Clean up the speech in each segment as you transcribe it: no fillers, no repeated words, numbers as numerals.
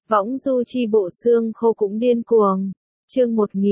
Võng du chi bộ xương khô cũng điên cuồng. Chương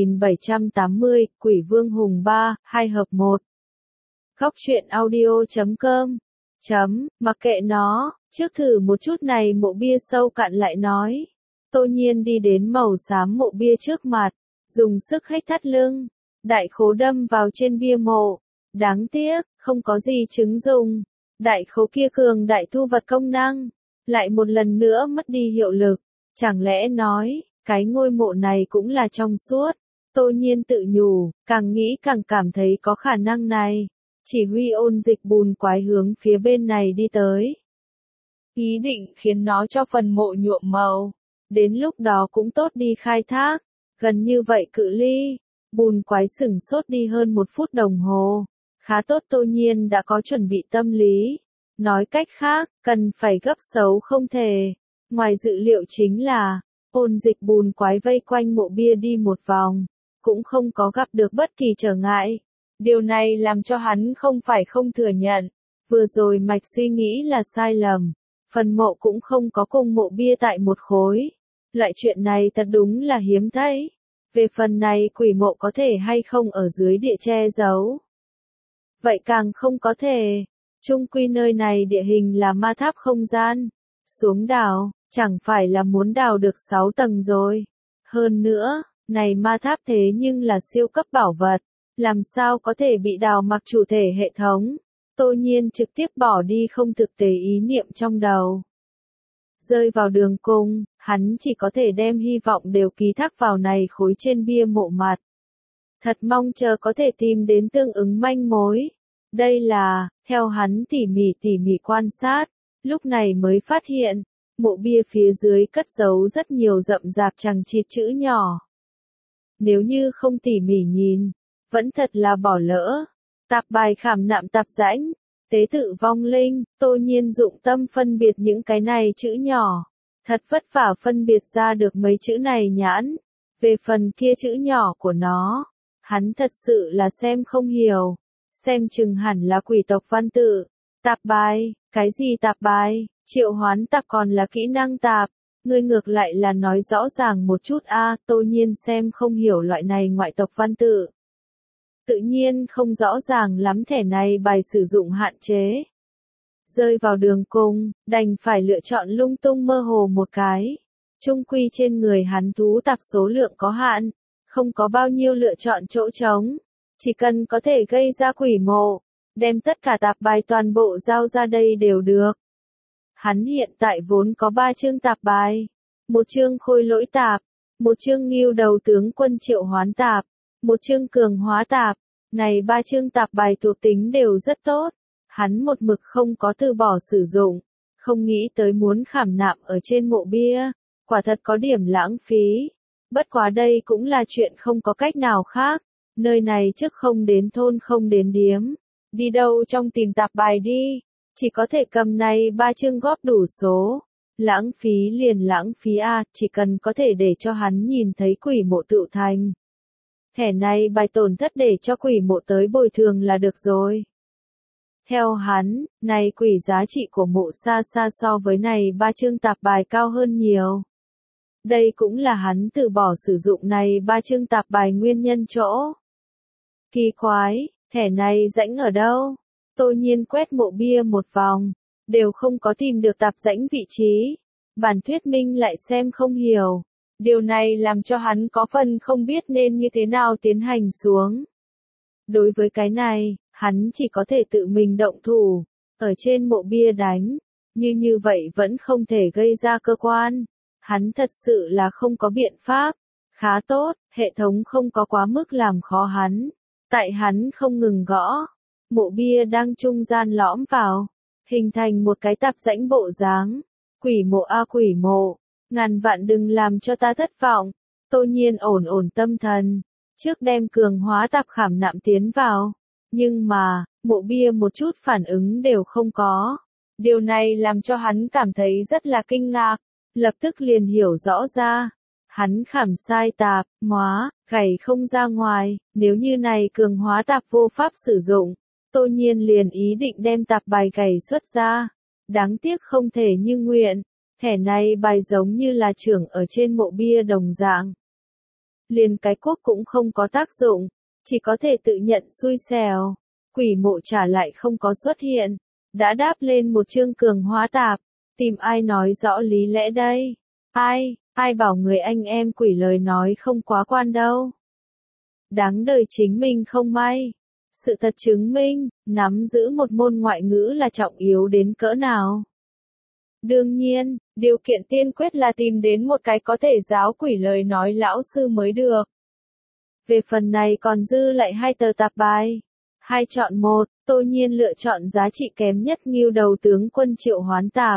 1780, Quỷ Vương Hùng 3, 2 hợp 1. Góc truyện audio.com. Mặc kệ nó, trước thử một chút này mộ bia sâu cạn lại nói. Tô Nhiên đi đến màu xám mộ bia trước mặt, dùng sức hách thắt lưng, đại khố đâm vào trên bia mộ. Đáng tiếc, không có gì chứng dụng. Đại khố kia cường đại thu vật công năng, lại một lần nữa mất đi hiệu lực. Chẳng lẽ nói, cái ngôi mộ này cũng là trong suốt? Tô Nhiên tự nhủ, càng nghĩ càng cảm thấy có khả năng này. Chỉ huy ôn dịch bùn quái hướng phía bên này đi tới. Ý định khiến nó cho phần mộ nhuộm màu. Đến lúc đó cũng tốt đi khai thác. Gần như vậy cự ly, bùn quái sửng sốt đi hơn 1 phút đồng hồ. Khá tốt, Tô Nhiên đã có chuẩn bị tâm lý. Nói cách khác, cần phải gấp xấu không thể. Ngoài dự liệu chính là, ôn dịch bùn quái vây quanh mộ bia đi một vòng, cũng không có gặp được bất kỳ trở ngại. Điều này làm cho hắn không phải không thừa nhận, vừa rồi mạch suy nghĩ là sai lầm. Phần mộ cũng không có cùng mộ bia tại một khối. Loại chuyện này thật đúng là hiếm thấy. Về phần này quỷ mộ có thể hay không ở dưới địa che giấu. Vậy càng không có thể. Chung quy nơi này địa hình là ma tháp không gian. Xuống đào, chẳng phải là muốn đào được 6 tầng rồi. Hơn nữa, này ma tháp thế nhưng là siêu cấp bảo vật. Làm sao có thể bị đào mặc chủ thể hệ thống. Tô Nhiên trực tiếp bỏ đi không thực tế ý niệm trong đầu. Rơi vào đường cùng, hắn chỉ có thể đem hy vọng đều ký thác vào này khối trên bia mộ mặt. Thật mong chờ có thể tìm đến tương ứng manh mối. Đây là, theo hắn tỉ mỉ quan sát, lúc này mới phát hiện, mộ bia phía dưới cất giấu rất nhiều rậm rạp chằng chịt chữ nhỏ. Nếu như không tỉ mỉ nhìn, vẫn thật là bỏ lỡ. Tạp bài khảm nạm tạp rãnh, tế tự vong linh, Tô Nhiên dụng tâm phân biệt những cái này chữ nhỏ. Thật vất vả phân biệt ra được mấy chữ này nhãn. Về phần kia chữ nhỏ của nó, hắn thật sự là xem không hiểu. Xem chừng hẳn là quỷ tộc văn tự. Tạp bài, cái gì tạp bài? Triệu hoán tạp còn là kỹ năng tạp. Ngươi ngược lại là nói rõ ràng một chút a. Tô Nhiên xem không hiểu loại này ngoại tộc văn tự. Tự nhiên không rõ ràng lắm thẻ này bài sử dụng hạn chế. Rơi vào đường cùng, đành phải lựa chọn lung tung mơ hồ một cái. Chung quy trên người hắn thú tạp số lượng có hạn, không có bao nhiêu lựa chọn chỗ trống. Chỉ cần có thể gây ra quỷ mộ, đem tất cả tạp bài toàn bộ giao ra đây đều được. Hắn hiện tại vốn có 3 chương tạp bài. 1 chương khôi lỗi tạp, 1 chương ngưu đầu tướng quân triệu hoán tạp, 1 chương cường hóa tạp. Này 3 chương tạp bài thuộc tính đều rất tốt. Hắn một mực không có từ bỏ sử dụng. Không nghĩ tới muốn khảm nạm ở trên mộ bia. Quả thật có điểm lãng phí. Bất quá đây cũng là chuyện không có cách nào khác. Nơi này trước không đến thôn không đến điếm. Đi đâu trong tìm tạp bài đi. Chỉ có thể cầm này 3 chương góp đủ số. Lãng phí liền lãng phí a, chỉ cần có thể để cho hắn nhìn thấy quỷ mộ tựu thành. Thẻ này bài tổn thất để cho quỷ mộ tới bồi thường là được rồi. Theo hắn, này quỷ giá trị của mộ xa xa so với này 3 chương tạp bài cao hơn nhiều. Đây cũng là hắn từ bỏ sử dụng này 3 chương tạp bài nguyên nhân chỗ. Kỳ quái, thẻ này rãnh ở đâu? Tô Nhiên quét mộ bia một vòng, đều không có tìm được tạp rãnh vị trí. Bản thuyết minh lại xem không hiểu. Điều này làm cho hắn có phần không biết nên như thế nào tiến hành xuống. Đối với cái này, hắn chỉ có thể tự mình động thủ, ở trên mộ bia đánh. Như vậy vẫn không thể gây ra cơ quan. Hắn thật sự là không có biện pháp. Khá tốt, hệ thống không có quá mức làm khó hắn. Tại hắn không ngừng gõ, mộ bia đang trung gian lõm vào, hình thành một cái tạp rãnh bộ dáng. Quỷ mộ a quỷ mộ, ngàn vạn đừng làm cho ta thất vọng. Tô Nhiên ổn tâm thần, trước đem cường hóa tạp khảm nạm tiến vào. Nhưng mà, mộ bia một chút phản ứng đều không có. Điều này làm cho hắn cảm thấy rất là kinh ngạc, lập tức liền hiểu rõ ra. Hắn khảm sai tạp, gảy không ra ngoài, nếu như này cường hóa tạp vô pháp sử dụng. Tô Nhiên liền ý định đem tạp bài gảy xuất ra. Đáng tiếc không thể như nguyện. Thẻ này bài giống như là trưởng ở trên mộ bia đồng dạng. Liền cái quốc cũng không có tác dụng, chỉ có thể tự nhận xui xẻo. Quỷ mộ trả lại không có xuất hiện, đã đáp lên một chương cường hóa tạp, tìm ai nói rõ lý lẽ đây? Ai bảo người anh em quỷ lời nói không quá quan đâu. Đáng đời chính mình không may. Sự thật chứng minh, nắm giữ một môn ngoại ngữ là trọng yếu đến cỡ nào. Đương nhiên, điều kiện tiên quyết là tìm đến một cái có thể giáo quỷ lời nói lão sư mới được. Về phần này còn dư lại 2 tờ tạp bài. 2 chọn 1, Tô Nhiên lựa chọn giá trị kém nhất Ngưu Đầu Tướng Quân triệu hoán tạp.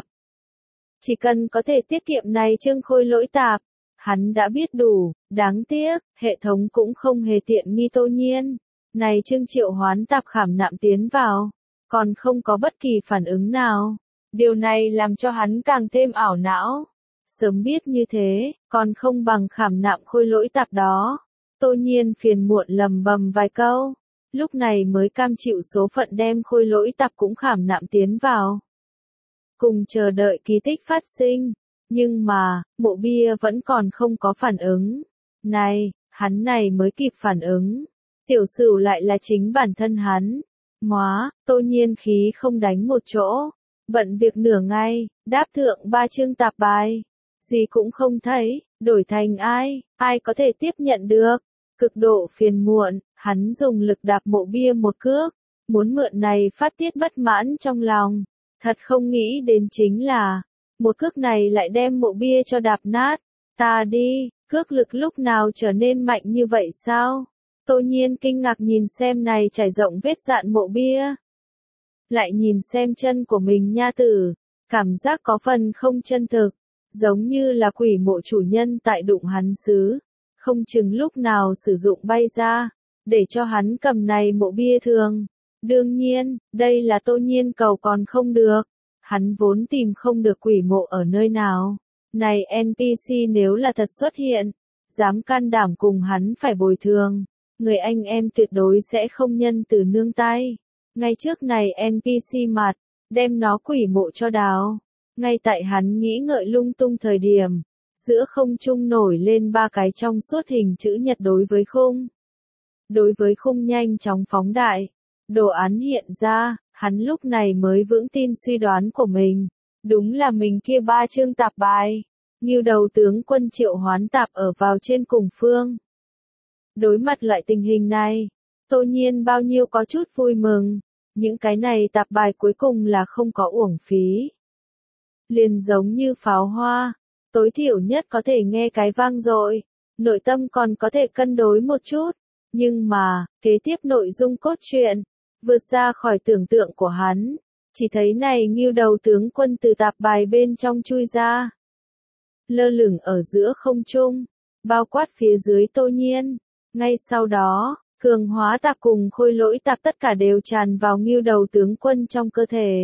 Chỉ cần có thể tiết kiệm này chương khôi lỗi tạp, hắn đã biết đủ, đáng tiếc, hệ thống cũng không hề tiện nghi Tô Nhiên. Này chương triệu hoán tạp khảm nạm tiến vào, còn không có bất kỳ phản ứng nào. Điều này làm cho hắn càng thêm ảo não. Sớm biết như thế, còn không bằng khảm nạm khôi lỗi tạp đó. Tô Nhiên phiền muộn lầm bầm vài câu, lúc này mới cam chịu số phận đem khôi lỗi tạp cũng khảm nạm tiến vào. Cùng chờ đợi kỳ tích phát sinh, nhưng mà, mộ bia vẫn còn không có phản ứng. Này, hắn này mới kịp phản ứng. Tiểu Sửu lại là chính bản thân hắn. Móa, Tô Nhiên khí không đánh một chỗ. Bận việc nửa ngày, đáp thượng 3 chương tạp bài. Gì cũng không thấy, đổi thành ai có thể tiếp nhận được. Cực độ phiền muộn, hắn dùng lực đạp mộ bia một cước. Muốn mượn này phát tiết bất mãn trong lòng. Thật không nghĩ đến chính là, một cước này lại đem mộ bia cho đạp nát. Ta đi, cước lực lúc nào trở nên mạnh như vậy sao? Tô Nhiên kinh ngạc nhìn xem này trải rộng vết dạn mộ bia. Lại nhìn xem chân của mình nha tử, cảm giác có phần không chân thực, giống như là quỷ mộ chủ nhân tại đụng hắn xứ, không chừng lúc nào sử dụng bay ra, để cho hắn cầm này mộ bia thường. Đương nhiên, đây là Tô Nhiên cầu còn không được, hắn vốn tìm không được quỷ mộ ở nơi nào. Này NPC nếu là thật xuất hiện, dám can đảm cùng hắn phải bồi thường, người anh em tuyệt đối sẽ không nhân từ nương tay. Ngay trước này NPC mặt, đem nó quỷ mộ cho đào. Ngay tại hắn nghĩ ngợi lung tung thời điểm, giữa không trung nổi lên 3 cái trong suốt hình chữ nhật đối với khung. Đối với khung nhanh chóng phóng đại, đồ án hiện ra, hắn lúc này mới vững tin suy đoán của mình. Đúng là mình kia 3 chương tạp bài. Ngưu Đầu Tướng Quân triệu hoán tạp ở vào trên cùng phương. Đối mặt loại tình hình này, Tô Nhiên bao nhiêu có chút vui mừng. Những cái này tạp bài cuối cùng là không có uổng phí. Liền giống như pháo hoa, tối thiểu nhất có thể nghe cái vang dội, nội tâm còn có thể cân đối một chút. Nhưng mà, kế tiếp nội dung cốt truyện, vượt ra khỏi tưởng tượng của hắn. Chỉ thấy này Ngưu Đầu Tướng Quân từ tạp bài bên trong chui ra. Lơ lửng ở giữa không trung, bao quát phía dưới Tô Nhiên. Ngay sau đó, cường hóa tạp cùng khôi lỗi tạp tất cả đều tràn vào Ngưu Đầu Tướng Quân trong cơ thể.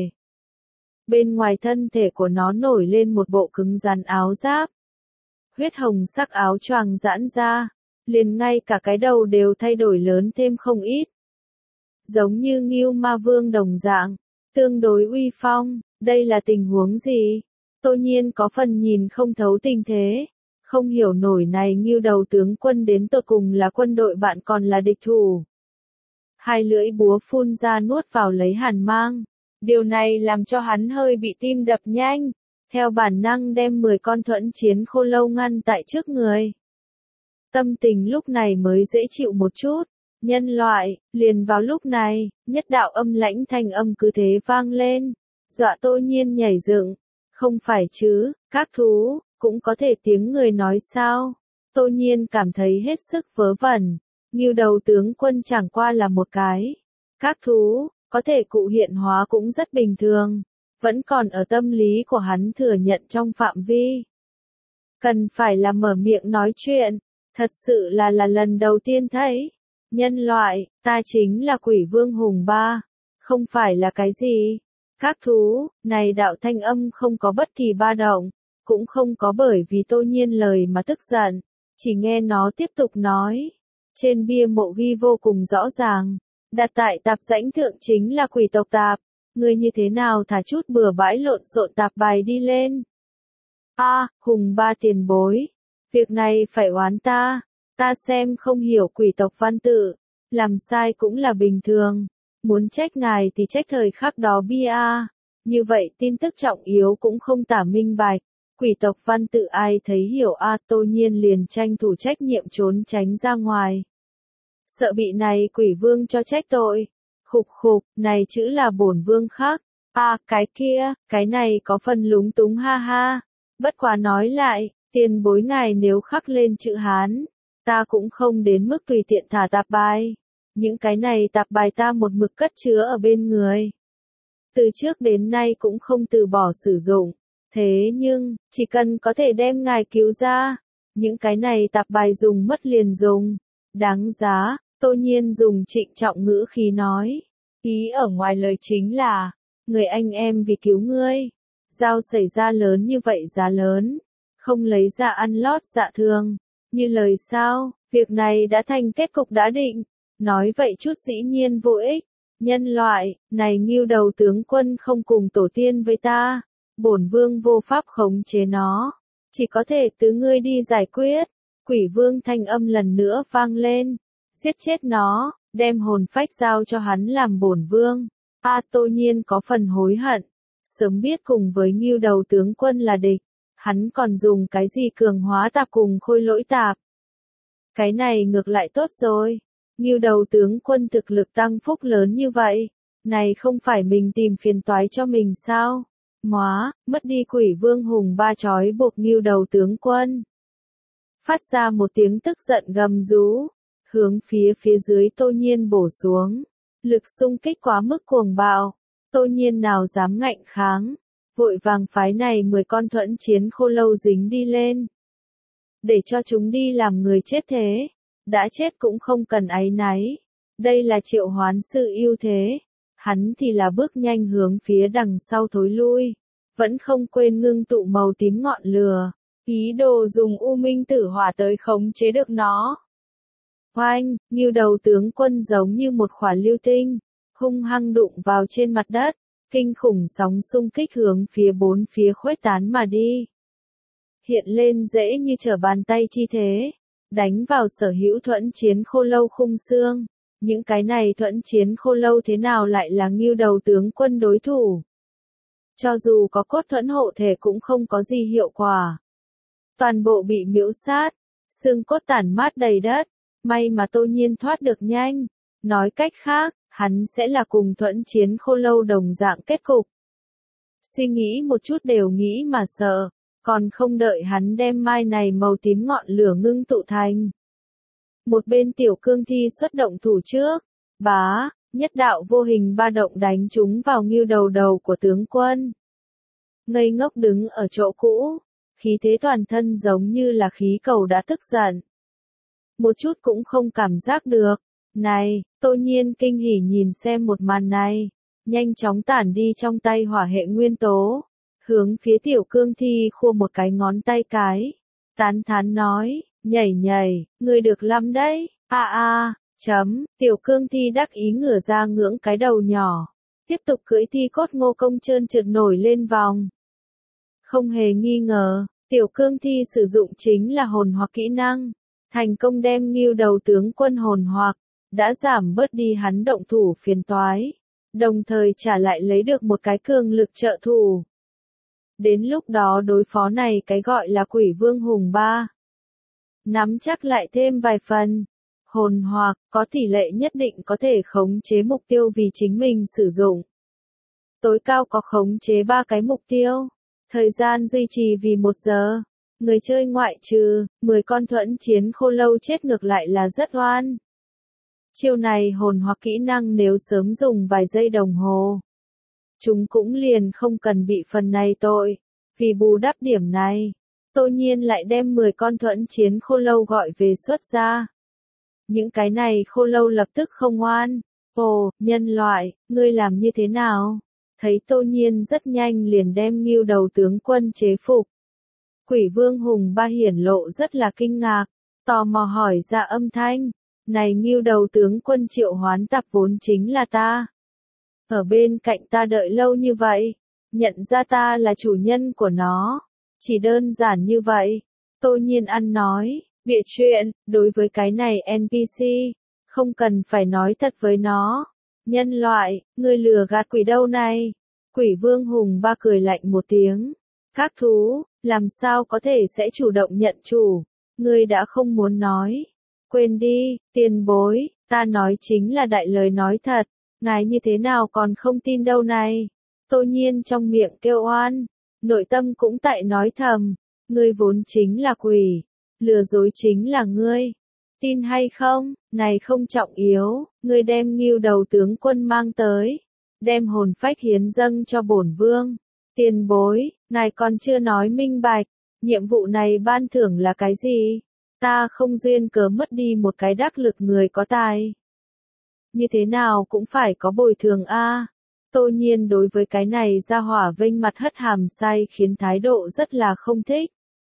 Bên ngoài thân thể của nó nổi lên một bộ cứng rắn áo giáp. Huyết hồng sắc áo choàng giãn ra, liền ngay cả cái đầu đều thay đổi lớn thêm không ít. Giống như Ngưu Ma Vương đồng dạng, tương đối uy phong, đây là tình huống gì? Tô Nhiên có phần nhìn không thấu tình thế, không hiểu nổi này Ngưu Đầu Tướng Quân đến tột cùng là quân đội bạn còn là địch thủ. Hai lưỡi búa phun ra nuốt vào lấy hàn mang, điều này làm cho hắn hơi bị tim đập nhanh, theo bản năng đem 10 con thuẫn chiến khô lâu ngăn tại trước người. Tâm tình lúc này mới dễ chịu một chút. Nhân loại, liền vào lúc này, nhất đạo âm lãnh thanh âm cứ thế vang lên, dọa Tô Nhiên nhảy dựng. Không phải chứ, các thú, cũng có thể tiếng người nói sao? Tô Nhiên cảm thấy hết sức vớ vẩn. Ngưu Đầu Tướng Quân chẳng qua là một cái. Các thú, có thể cụ hiện hóa cũng rất bình thường. Vẫn còn ở tâm lý của hắn thừa nhận trong phạm vi. Cần phải là mở miệng nói chuyện. Thật sự là lần đầu tiên thấy. Nhân loại, ta chính là Quỷ Vương Hùng Ba. Không phải là cái gì. Các thú, này đạo thanh âm không có bất kỳ ba động. Cũng không có bởi vì Tô Nhiên lời mà tức giận. Chỉ nghe nó tiếp tục nói. Trên bia mộ ghi vô cùng rõ ràng. Đặt tại tạp rãnh thượng chính là quỷ tộc tạp. Người như thế nào thả chút bừa bãi lộn xộn tạp bài đi lên. Hùng ba tiền bối. Việc này phải oán ta. Ta xem không hiểu quỷ tộc văn tự. Làm sai cũng là bình thường. Muốn trách ngài thì trách thời khắc đó bia. Như vậy tin tức trọng yếu cũng không tả minh bạch. Quỷ tộc văn tự ai thấy hiểu Tô Nhiên liền tranh thủ trách nhiệm trốn tránh ra ngoài. Sợ bị này quỷ vương cho trách tội. Khục khục, này chữ là bổn vương khác. Cái kia, cái này có phần lúng túng ha ha. Bất quá nói lại, tiền bối ngài nếu khắc lên chữ Hán, ta cũng không đến mức tùy tiện thả tạp bài. Những cái này tạp bài ta một mực cất chứa ở bên người. Từ trước đến nay cũng không từ bỏ sử dụng. Thế nhưng, chỉ cần có thể đem ngài cứu ra, những cái này tạp bài dùng mất liền dùng. Đáng giá, Tô Nhiên dùng trịnh trọng ngữ khí nói. Ý ở ngoài lời chính là, người anh em vì cứu ngươi. Giao xảy ra lớn như vậy giá lớn. Không lấy ra ăn lót dạ thương. Như lời sao, việc này đã thành kết cục đã định. Nói vậy chút dĩ nhiên vô ích. Nhân loại, này Ngưu Đầu tướng quân không cùng tổ tiên với ta. Bổn vương vô pháp khống chế nó. Chỉ có thể tứ ngươi đi giải quyết. Quỷ vương thanh âm lần nữa vang lên. Giết chết nó, đem hồn phách giao cho hắn làm bổn vương. Tô Nhiên có phần hối hận. Sớm biết cùng với Ngưu Đầu tướng quân là địch. Hắn còn dùng cái gì cường hóa tạp cùng khôi lỗi tạp. Cái này ngược lại tốt rồi. Ngưu Đầu tướng quân thực lực tăng phúc lớn như vậy. Này không phải mình tìm phiền toái cho mình sao? Mất đi quỷ vương hùng ba chói buộc Ngưu Đầu tướng quân. Phát ra một tiếng tức giận gầm rú. Hướng phía dưới Tô Nhiên bổ xuống. Lực xung kích quá mức cuồng bạo. Tô Nhiên nào dám ngạnh kháng. Vội vàng phái này 10 con thuẫn chiến khô lâu dính đi lên. Để cho chúng đi làm người chết thế. Đã chết cũng không cần áy náy. Đây là triệu hoán sự ưu thế. Hắn thì là bước nhanh hướng phía đằng sau thối lui. Vẫn không quên ngưng tụ màu tím ngọn lửa. Ý đồ dùng u minh tử hỏa tới khống chế được nó. Oanh, Ngưu Đầu tướng quân giống như một quả lưu tinh. Hung hăng đụng vào trên mặt đất. Kinh khủng sóng xung kích hướng phía bốn phía khuếch tán mà đi. Hiện lên dễ như trở bàn tay chi thế. Đánh vào sở hữu thuẫn chiến khô lâu khung xương. Những cái này thuẫn chiến khô lâu thế nào lại là Ngưu Đầu tướng quân đối thủ. Cho dù có cốt thuẫn hộ thể cũng không có gì hiệu quả. Toàn bộ bị miễu sát. Xương cốt tản mát đầy đất. May mà Tô Nhiên thoát được nhanh. Nói cách khác, hắn sẽ là cùng thuẫn chiến khô lâu đồng dạng kết cục. Suy nghĩ một chút đều nghĩ mà sợ. Còn không đợi hắn đem mai này màu tím ngọn lửa ngưng tụ thành. Một bên tiểu cương thi xuất động thủ trước. Nhất đạo vô hình ba động đánh chúng vào Ngưu đầu của tướng quân. Ngây ngốc đứng ở chỗ cũ. Khí thế toàn thân giống như là khí cầu đã tức giận. Một chút cũng không cảm giác được. Này, Tô Nhiên kinh hỉ nhìn xem một màn này. Nhanh chóng tản đi trong tay hỏa hệ nguyên tố. Hướng phía tiểu cương thi khua một cái ngón tay cái. Tán thán nói, nhảy, ngươi được lắm đấy. Tiểu cương thi đắc ý ngửa ra ngưỡng cái đầu nhỏ. Tiếp tục cưỡi thi cốt ngô công trơn trượt nổi lên vòng. Không hề nghi ngờ, tiểu cương thi sử dụng chính là hồn hoặc kỹ năng. Thành công đem Ngưu Đầu tướng quân hồn hoặc, đã giảm bớt đi hắn động thủ phiền toái. Đồng thời trả lại lấy được một cái cường lực trợ thủ. Đến lúc đó đối phó này cái gọi là quỷ vương hùng ba. Nắm chắc lại thêm vài phần. Hồn hoặc, có tỷ lệ nhất định có thể khống chế mục tiêu vì chính mình sử dụng. Tối cao có khống chế 3 cái mục tiêu. Thời gian duy trì vì 1 giờ. Người chơi ngoại trừ, 10 con thuẫn chiến khô lâu chết ngược lại là rất oan. Chiêu này hồn hoặc kỹ năng nếu sớm dùng vài giây đồng hồ. Chúng cũng liền không cần bị phần này tội. Vì bù đắp điểm này, Tô Nhiên lại đem 10 con thuẫn chiến khô lâu gọi về xuất ra. Những cái này khô lâu lập tức không oan. Ồ, nhân loại, ngươi làm như thế nào? Thấy Tô Nhiên rất nhanh liền đem Ngưu Đầu tướng quân chế phục. Quỷ vương hùng ba hiển lộ rất là kinh ngạc. Tò mò hỏi ra âm thanh. Này Ngưu Đầu tướng quân triệu hoán tạp vốn chính là ta. Ở bên cạnh ta đợi lâu như vậy. Nhận ra ta là chủ nhân của nó. Chỉ đơn giản như vậy. Tô Nhiên ăn nói, bịa chuyện, đối với cái này NPC, không cần phải nói thật với nó. Nhân loại, ngươi lừa gạt quỷ đâu này? Quỷ Vương Hùng Ba cười lạnh một tiếng. Các thú, làm sao có thể sẽ chủ động nhận chủ? Ngươi đã không muốn nói. Quên đi, tiền bối, ta nói chính là đại lời nói thật. Ngài như thế nào còn không tin đâu này? Tô Nhiên trong miệng kêu oan, nội tâm cũng tại nói thầm. Ngươi vốn chính là quỷ, lừa dối chính là ngươi. Tin hay không, này không trọng yếu, ngươi đem Ngưu Đầu tướng quân mang tới, đem hồn phách hiến dâng cho bổn vương. Tiền bối, ngài còn chưa nói minh bạch, nhiệm vụ này ban thưởng là cái gì? Ta không duyên cớ mất đi một cái đắc lực người có tài. Như thế nào cũng phải có bồi thường a. Tô Nhiên đối với cái này ra hỏa vênh mặt hất hàm sai khiến thái độ rất là không thích.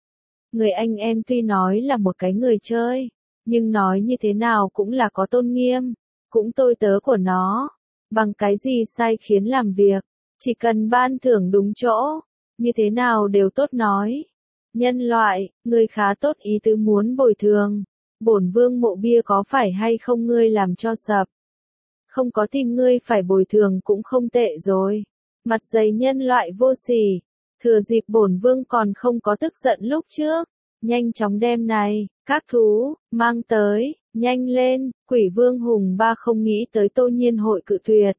Người anh em tuy nói là một cái người chơi, nhưng nói như thế nào cũng là có tôn nghiêm, cũng tôi tớ của nó. Bằng cái gì sai khiến làm việc, chỉ cần ban thưởng đúng chỗ, như thế nào đều tốt nói. Nhân loại, ngươi khá tốt ý tứ muốn bồi thường. Bổn vương mộ bia có phải hay không ngươi làm cho sập? Không có tìm ngươi phải bồi thường cũng không tệ rồi. Mặt dày nhân loại vô sỉ. Thừa dịp bổn vương còn không có tức giận lúc trước. Nhanh chóng đem này, các thú, mang tới, nhanh lên. Quỷ Vương Hùng Ba không nghĩ tới Tô Nhiên hội cự tuyệt.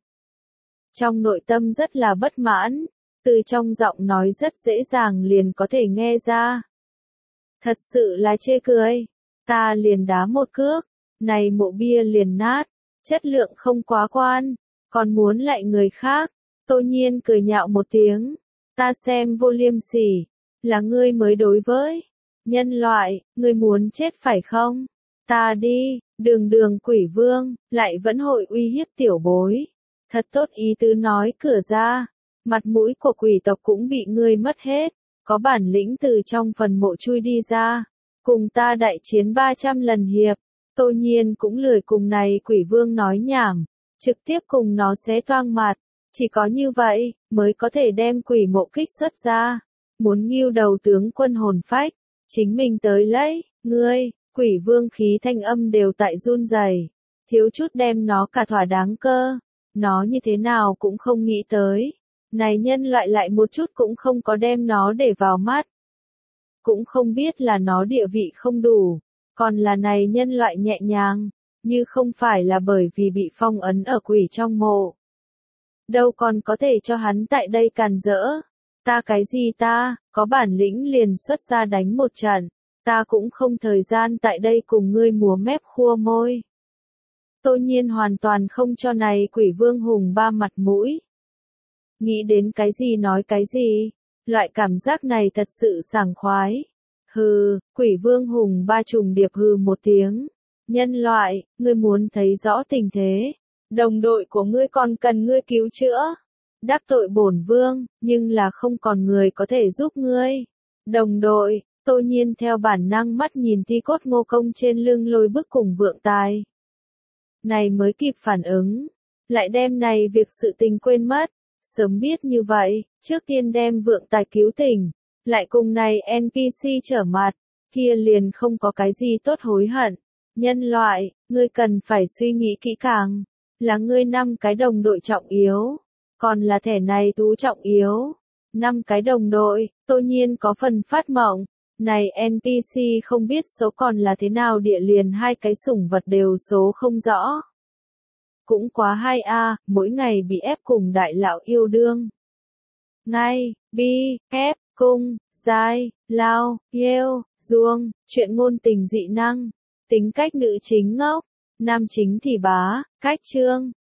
Trong nội tâm rất là bất mãn. Từ trong giọng nói rất dễ dàng liền có thể nghe ra. Thật sự là chê cười. Ta liền đá một cước. Này mộ bia liền nát. Chất lượng không quá quan. Còn muốn lại người khác. Tô Nhiên cười nhạo một tiếng. Ta xem vô liêm sỉ. Là ngươi mới đối với. Nhân loại, ngươi muốn chết phải không? Ta đi, đường quỷ vương, lại vẫn hội uy hiếp tiểu bối. Thật tốt ý tứ nói cửa ra. Mặt mũi của quỷ tộc cũng bị ngươi mất hết. Có bản lĩnh từ trong phần mộ chui đi ra. Cùng ta đại chiến 300 lần hiệp. Tô Nhiên cũng lười cùng này quỷ vương nói nhảm. Trực tiếp cùng nó xé toang mặt. Chỉ có như vậy, mới có thể đem quỷ mộ kích xuất ra. Muốn Ngưu Đầu tướng quân hồn phách. Chính mình tới lấy, ngươi, quỷ vương khí thanh âm đều tại run rẩy, thiếu chút đem nó cả thỏa đáng cơ. Nó như thế nào cũng không nghĩ tới. Này nhân loại lại một chút cũng không có đem nó để vào mắt. Cũng không biết là nó địa vị không đủ, còn là này nhân loại nhẹ nhàng, như không phải là bởi vì bị phong ấn ở quỷ trong mộ. Đâu còn có thể cho hắn tại đây càn rỡ. Ta cái gì ta, có bản lĩnh liền xuất ra đánh một trận, ta cũng không thời gian tại đây cùng ngươi múa mép khua môi. Tô Nhiên hoàn toàn không cho này quỷ vương Hùng Ba mặt mũi. Nghĩ đến cái gì nói cái gì, loại cảm giác này thật sự sảng khoái. Hừ, quỷ vương Hùng Ba trùng điệp hừ một tiếng. Nhân loại, ngươi muốn thấy rõ tình thế. Đồng đội của ngươi còn cần ngươi cứu chữa. Đắc tội bổn vương, nhưng là không còn người có thể giúp ngươi. Đồng đội, Tô Nhiên theo bản năng mắt nhìn ti cốt Ngô Công trên lưng Lôi Bức cùng Vượng Tài. Này mới kịp phản ứng, lại đem này việc sự tình quên mất. Sớm biết như vậy, trước tiên đem Vượng Tài cứu tỉnh, lại cùng này NPC trở mặt, kia liền không có cái gì tốt hối hận. Nhân loại, ngươi cần phải suy nghĩ kỹ càng, là ngươi 5 cái đồng đội trọng yếu. Còn là thẻ này thú trọng yếu. 5 cái đồng đội, Tô Nhiên có phần phát mộng. Này NPC không biết số còn là thế nào địa liền 2 cái sủng vật đều số không rõ. Cũng quá hay a, mỗi ngày bị ép cùng đại lão yêu đương. Ngay, bi, ép, cung, giai, lao, yêu, duông, chuyện ngôn tình dị năng. Tính cách nữ chính ngốc, nam chính thì bá, cách trương.